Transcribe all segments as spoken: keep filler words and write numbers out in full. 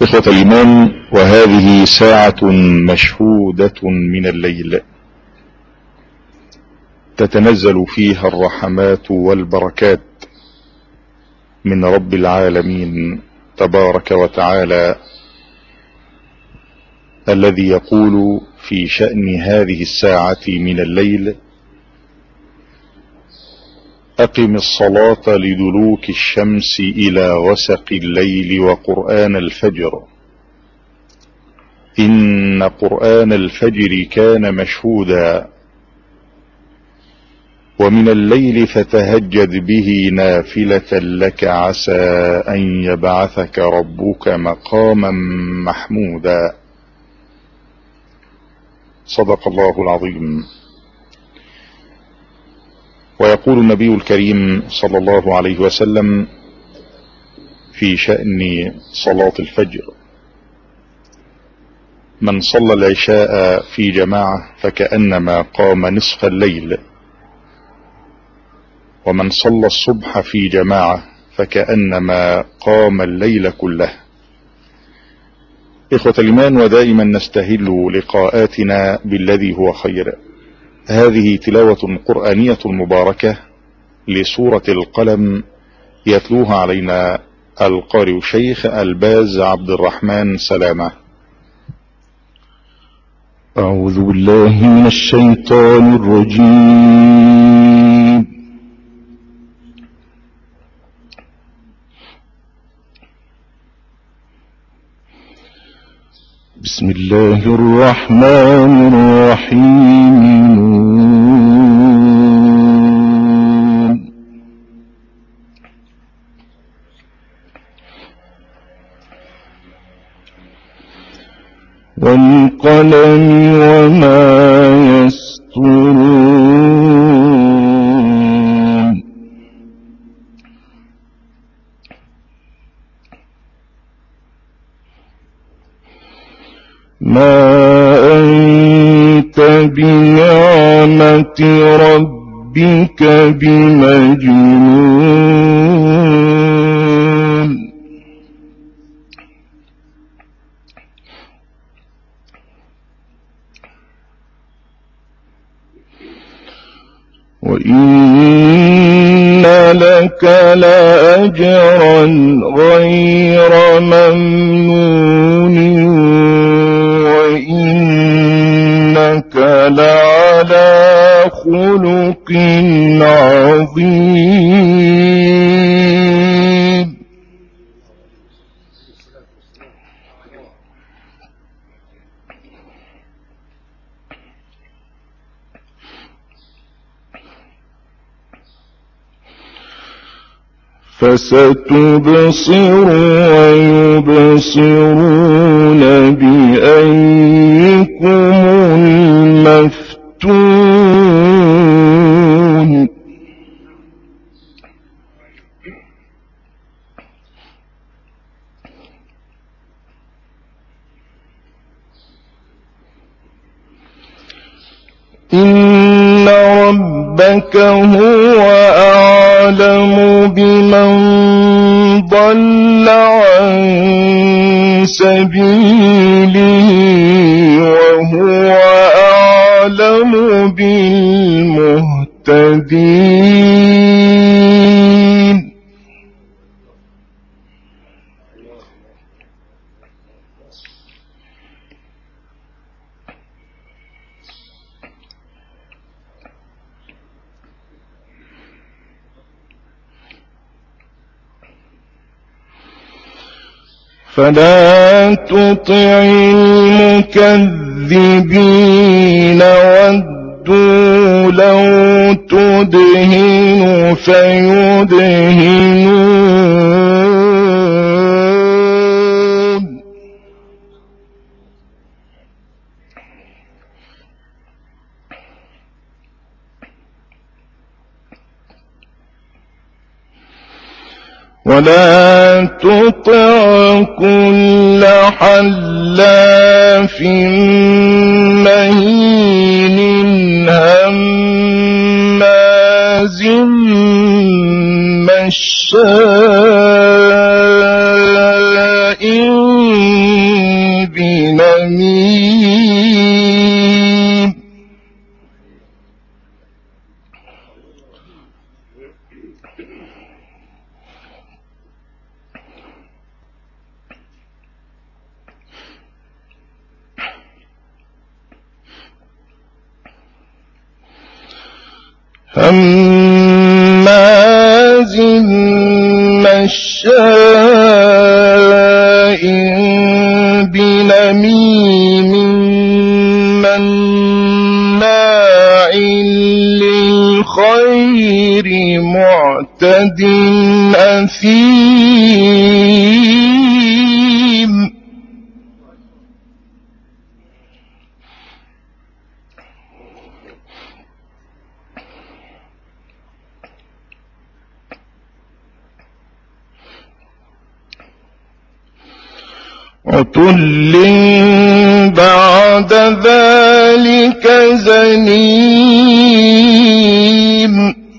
إخوة الإيمان، وهذه ساعة مشهودة من الليل تتنزل فيها الرحمات والبركات من رب العالمين تبارك وتعالى، الذي يقول في شأن هذه الساعة من الليل: أقم الصلاة لدلوك الشمس إلى غسق الليل وقرآن الفجر إن قرآن الفجر كان مشهودا ومن الليل فتهجد به نافلة لك عسى أن يبعثك ربك مقاما محمودا. صدق الله العظيم. ويقول النبي الكريم صلى الله عليه وسلم في شأن صلاة الفجر: من صلى العشاء في جماعة فكأنما قام نصف الليل، ومن صلى الصبح في جماعة فكأنما قام الليل كله. إخوة الإيمان، ودائما نستهل لقاءاتنا بالذي هو خير. هذه تلاوة قرآنية مباركة لسورة القلم، يتلوها علينا القارئ الشيخ الباز عبد الرحمن سلامة. أعوذ بالله من الشيطان الرجيم. بسم الله الرحمن الرحيم. والقلم وما يسطرون. ما أنت بنعمة ربك بمجنون. وإن لك لأجرا غير ممنون، وإنك لعلى خلق عظيم. فستبصر ويبصرون بأيكم المفتون. إن ربك هو أعلم بمن ضل عن سبيله وهو أعلم بالمهتدين. فلا تطع المكذبين ودوا لو تدهن فيدهنون. ولا تطع كل حلاف مهين هماز مشاء بنميم هماز مشاء بنميم مناع للخير معتد أثيم عتل بعد ذلك زنيم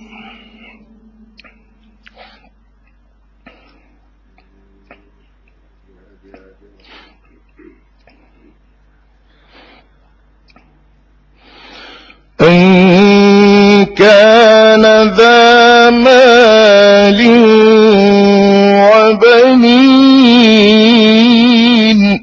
إن كان ذا مال وبنين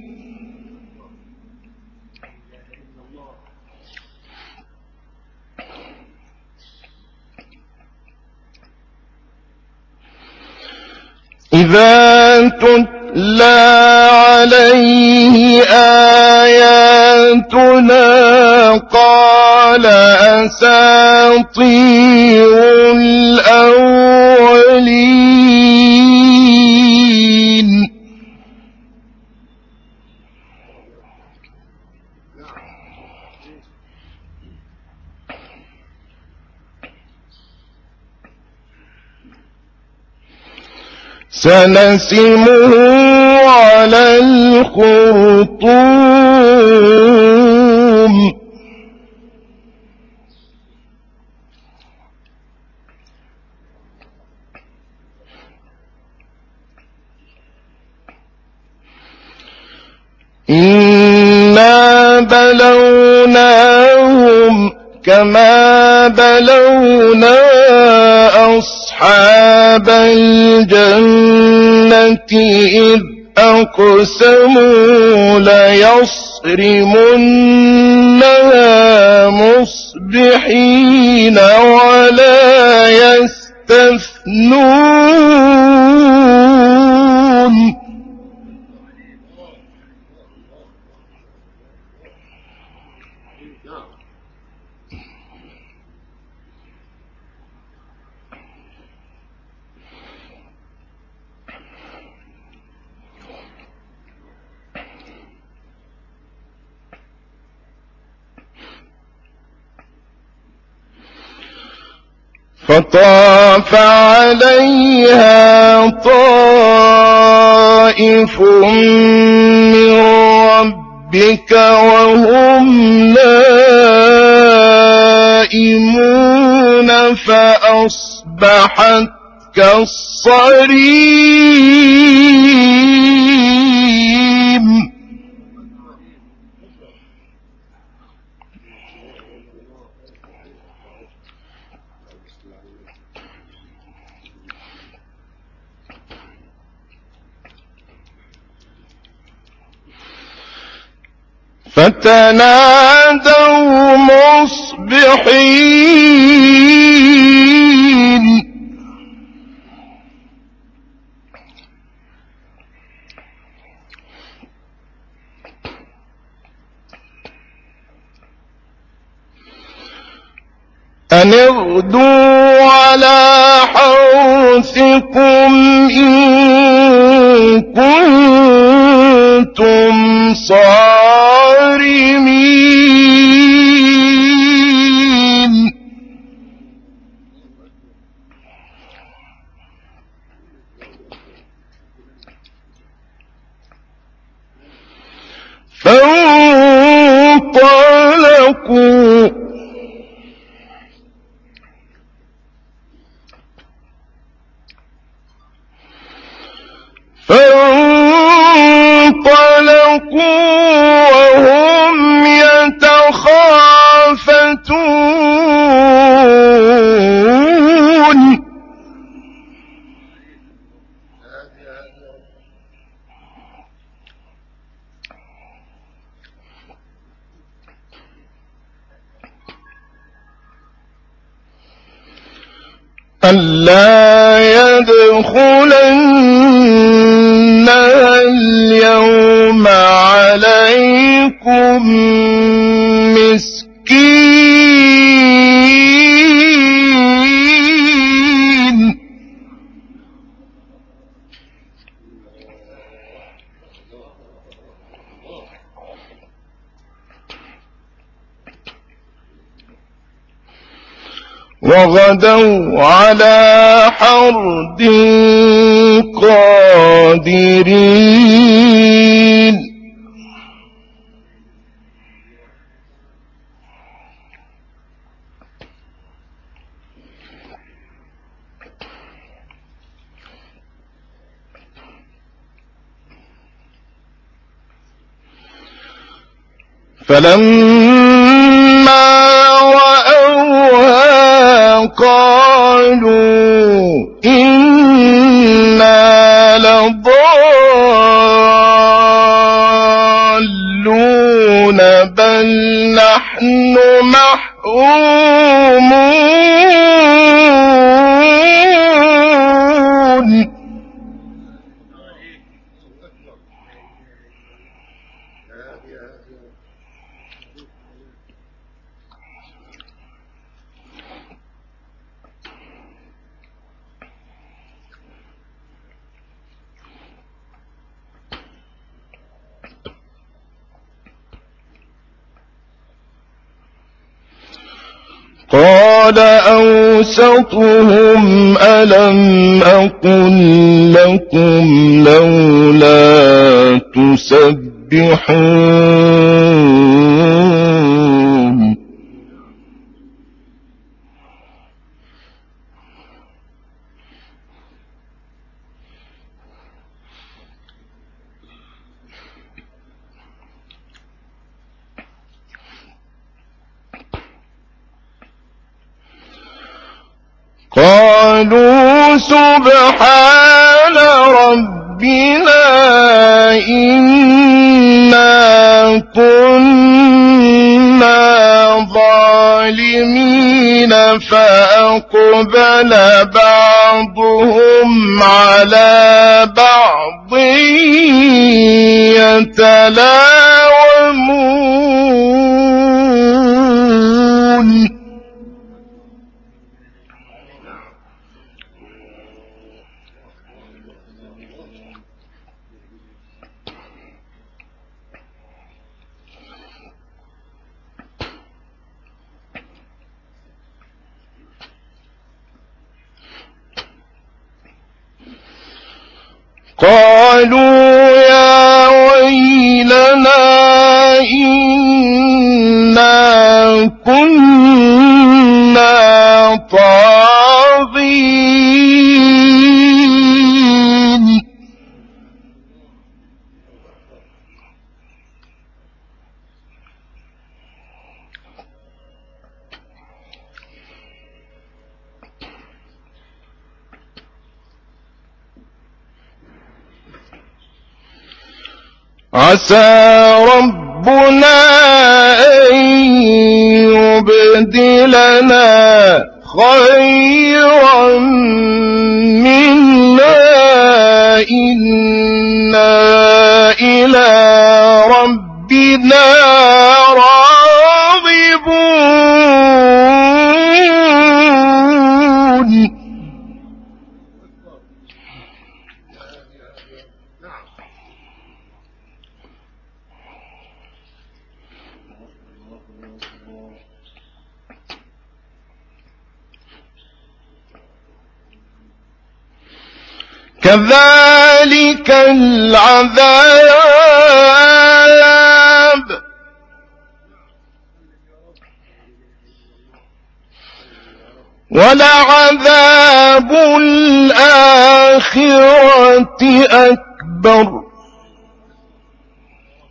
إذا تتلى عليه آياتنا قال أساطير الأولين سنسمه على الخرطوم إنا بلوناهم كما بلونا أصحاب الجنة إذ أقسموا ليصرمنها مصبحين ولا يستثنون فطاف عليها طائف من ربك وهم نائمون فأصبحت كالصريم فتنادوا مصبحين أن اغدوا على حرثكم إن كنتم صارمين فانطلقوا فانطلقوا فانطلقوا وهم يتخافتون ألا يدخلنها اليوم عليكم مسكين وغدوا على حرد قادرين فلما رأوها قالوا إنا لضالون بل نحن محرومون قال أوسطهم ألم أقل لكم لولا تسبحون قالوا سبحان ربنا إنا كنا ظالمين فأقبل بعضهم على بعض يتلاومون قالوا يا ويلنا إنا كنا طاغين عسى ربنا أن يبدلنا خيرا منا إنا إلى ربنا راغبون كذلك العذاب ولعذاب الآخرة أكبر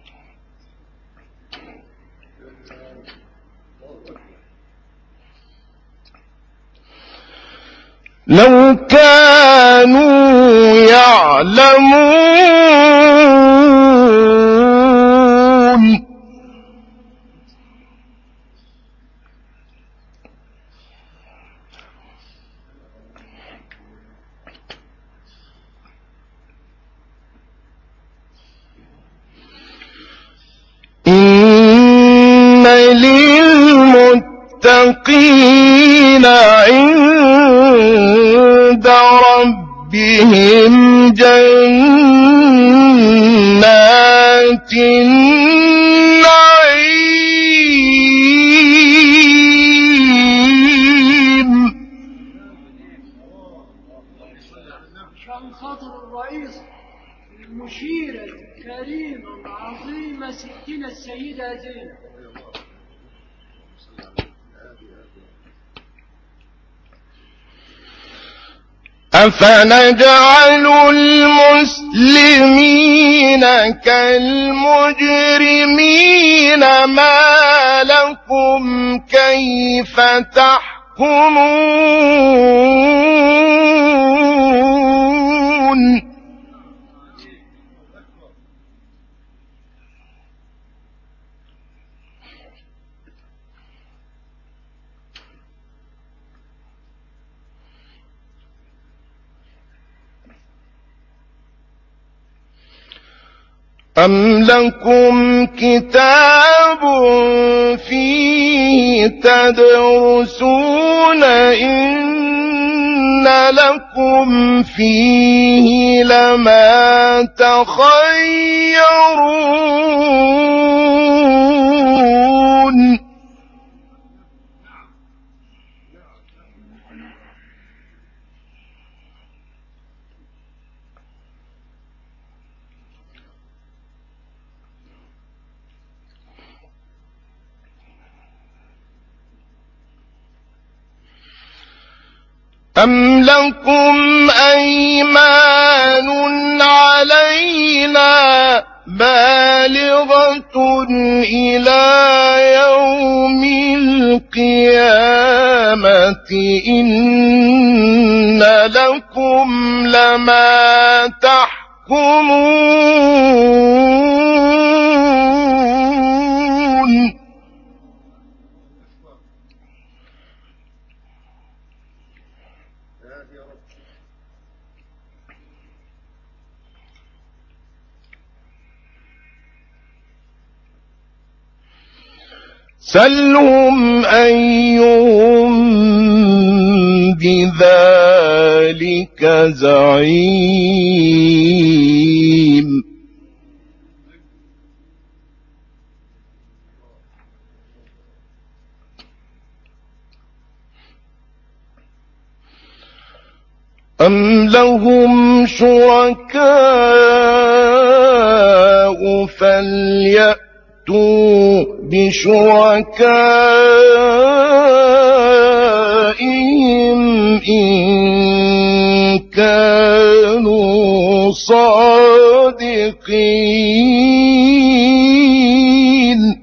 لو كانوا يعلمون إن للمتقين عند ربهم جنات النعيم. عشان خاطر الرئيس المشيرة الكريمة العظيمة ستنا السيدة زينب. أفنجعل المسلمين كالمجرمين ما لكم كيف تحكمون أم لكم كتاب فيه تدرسون إن لكم فيه لما تخيرون أم لكم أيمان علينا بالغة إلى يوم القيامة إن لكم لما تحكمون سلهم أيهم بذلك زعيم. أم لهم شركاء فليأتوا بشركائهم إن كانوا صادقين.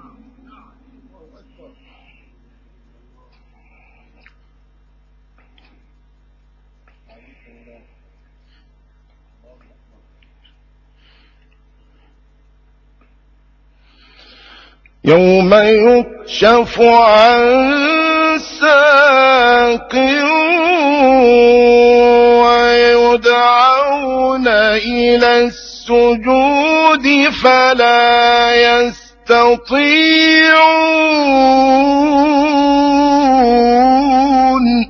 يوم يكشف عن ساق ويدعون إلى السجود فلا يستطيعون.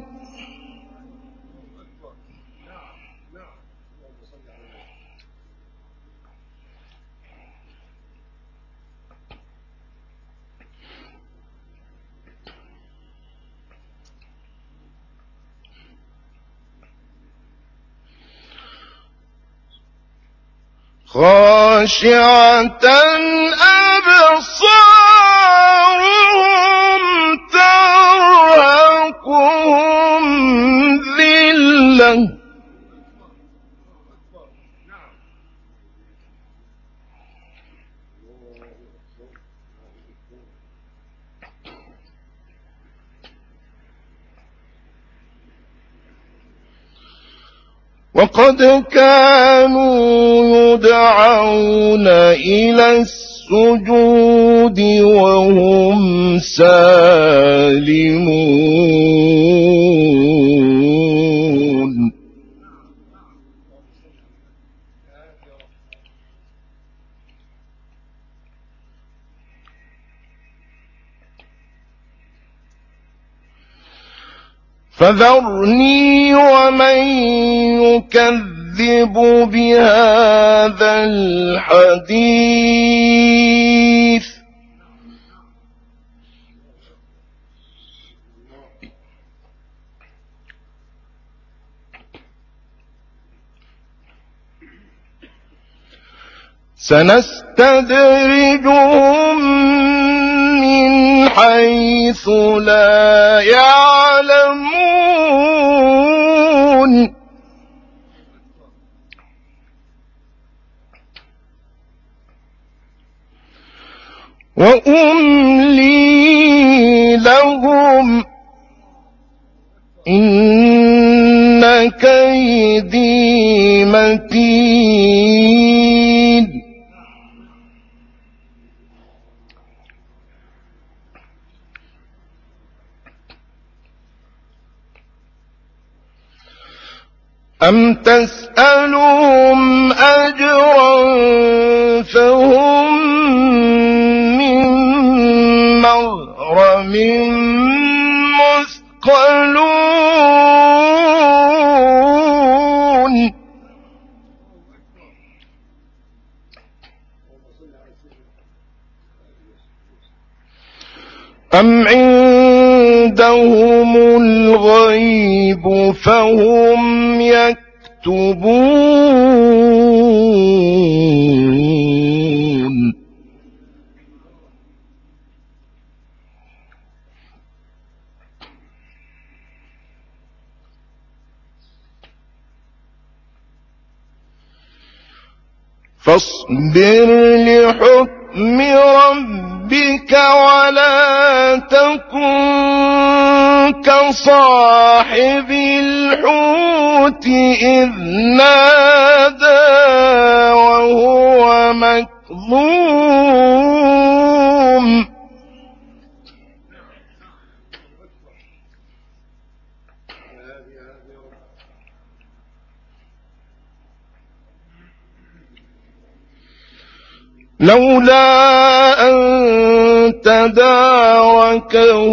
خاشعة أبصارهم ترهقهم ذلة وقد كانوا يدعون إلى السجود وهم سالمون. فذرني ومن يكذب بهذا الحديث سنستدرجهم من حيث لا يعلمون وأملي لهم إن كيدي متين. أم تسألهم أجرا فهم من مغرم مثقلون. أم عندهم الغيب فهم يكتبون. فاصبر لحكم ربك ولا تكن كصاحب الحوت إذ نادى وهو مكظوم. لولا أن تداركه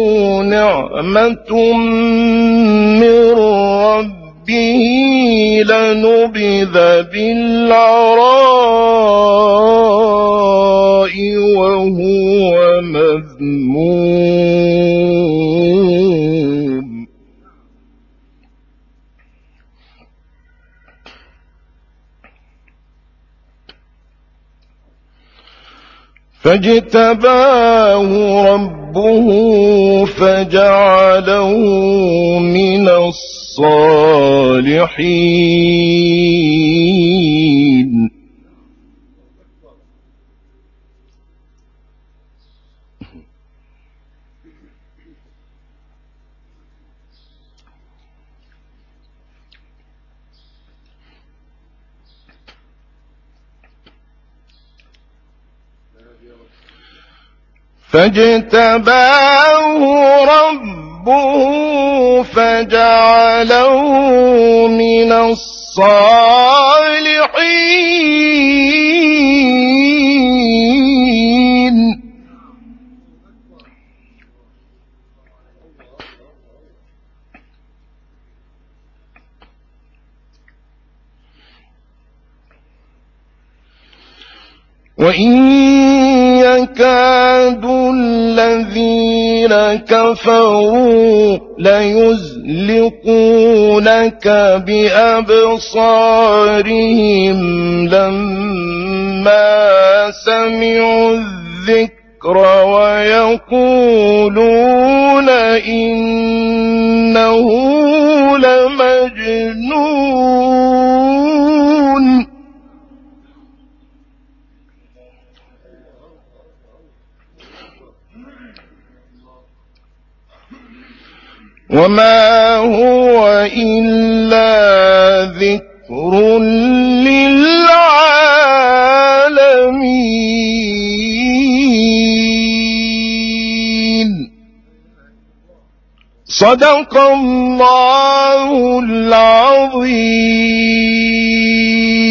نعمة من ربه لنبذ بالعراء وهو مذموم. فاجتباه ربه فجعله من الصالحين. فاجتباه ربه فجعله من الصالحين. وإن يكاد الذين كفروا ليزلقونك بأبصارهم لما سمعوا الذكر ويقولون إنه لمجنون. وما هو إلا ذكر للعالمين. صدق الله العظيم.